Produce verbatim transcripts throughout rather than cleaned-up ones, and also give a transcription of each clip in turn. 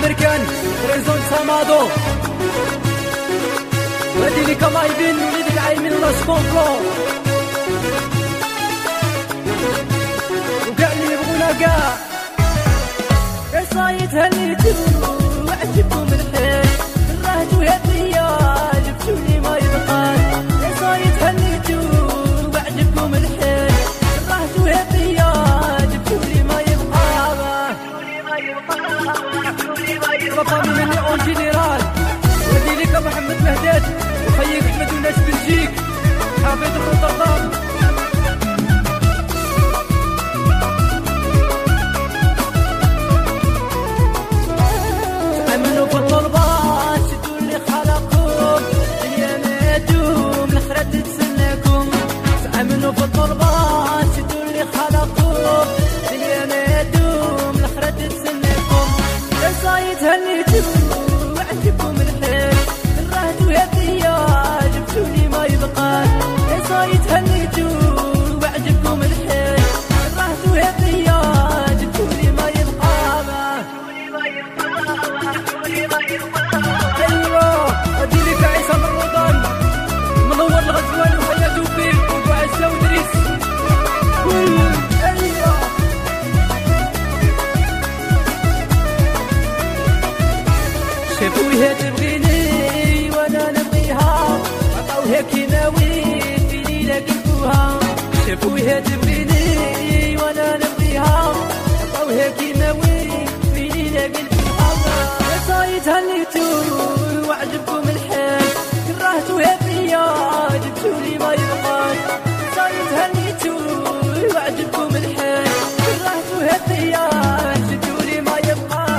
الامريكان ريزون سامادو وهادي لي كمايدين وليد العايمين ولا سكونفلو وكاع اللي يبغونا كاع يا صايت هنيتو وعجبكم الحال الرهج وهدية جبتولي ما يبقى يا صايت هنيتو وعجبكم الحال الرهج وهدية جبتولي ما يبقى رقمي مني اون جينيرال ودي لك محمد مهداد وخيك احمد وناس بلجيك حافظ روتردام تأمنوا في الطلبات شدوا اللي خلقكم الدنيا ما تدوم الآخرة تتسناكم تأمنوا في الطلبات شدوا اللي خلقكم الدنيا ما تدوم الآخرة تتسناكم يا صايد هنيتو وعجبكم الحال الرهد وهدية جبتولي ما يبقى يا صايد هنيتو وعجبكم الحال الرهد وهدية جبتولي ما يبقى ايوه ادي لك عيسى من رمضان منور الغزواني وحيا توفيق وعزة ودريس ايوه شافوها تبغيني وانا نبغيها عطاوها كيماوي في ليلة قلبوها شافوها تبغيني وانا نبغيها عطاوها كيماوي في ليلة قلبوها يا صايد هنيتو وعجبكم الحال كرهتوها فيا جبتولي ما يبقى صايد هنيتو وعجبكم الحال كرهتوها فيا جبتولي ما يبقى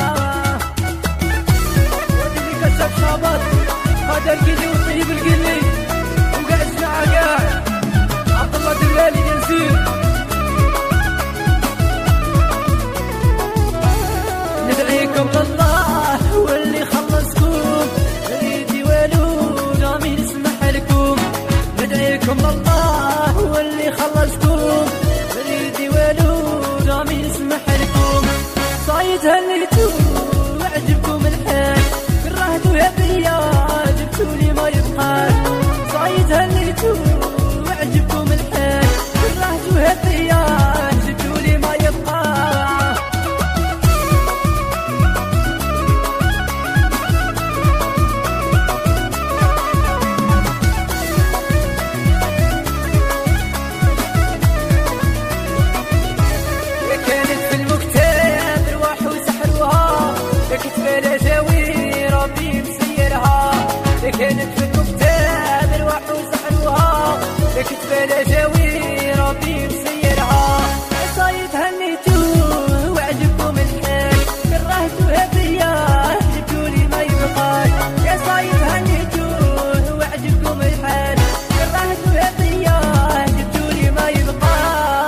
شابات هذا القلي والطيب القلي وقاعد مع قاع عبد الله دلالي ينزيل ندعيكم لله هو اللي خلصكم ريدي والو رامي نسمح لكم ندعيكم لله هو اللي خلصكم ريدي والو رامي نسمح لكم صايد هنيتو وعجبكم الحال وهدية جبتولي ما يبقى صايد هنيتو وعجبكم الحال كرهت وهدية جبتولي ما يبقى كانت في المكتب رواح وسحروها كتبة لجاوي كانت في المكتاب الواح وسحروها كتبة لجاوي ربي مسيرها صايد هنيتو وعجبكم الحال كرهتوها فيا جبتولي ما يبقى يا صايد هنيتو وعجبكم الحال كرهتوها فيا جبتولي ما يبقى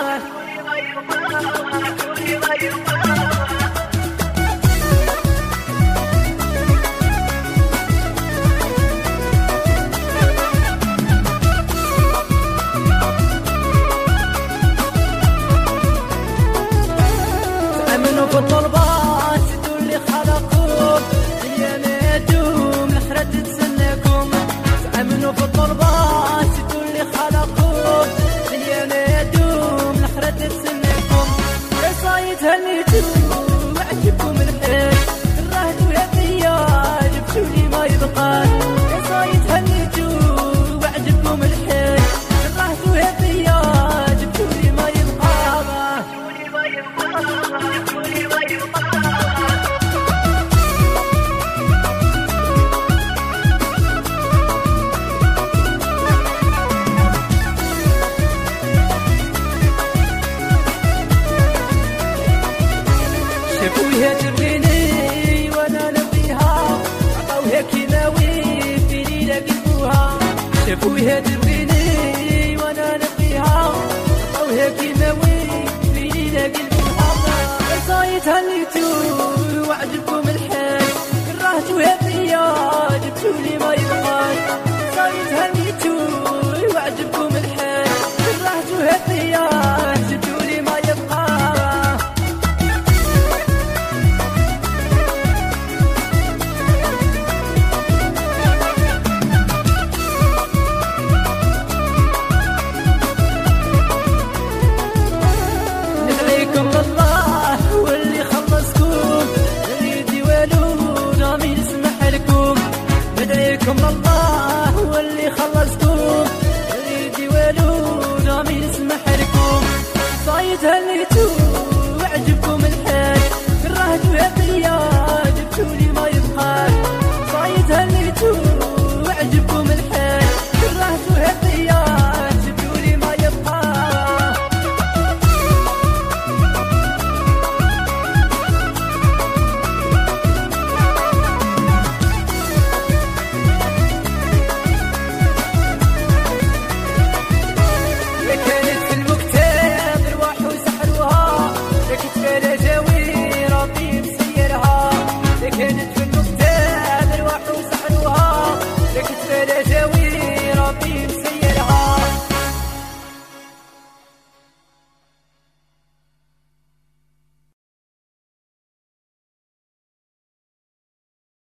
في الطلبات شدوا اللي خلقكم الدنيا ما تدوم الآخرة تتسناكم تأمنوا في الطلبات شدوا اللي خلقكم الدنيا ما تدوم الآخرة تتسناكم يا صايد هنيتو وعجبكم الحال كرهتو وهدية جبتولي ما يبقى يا صايد هنيتو وعجبكم الحال كرهتو وهدية جبتولي ما يبقى شافوها تبغيني وانا نبغيها عطاوها كيماوي في ليلة قلبوها شافوها تبغيني وانا نبغيها عطاوها كيماوي في ليلة قلبوها صايد هنيتو وعجبكم الحال كرهتوها فيا جبتولي ما يبقى صايد هنيتو وعجبكم الحال كرهتوها فيا جبتولي ما يبقى تهلي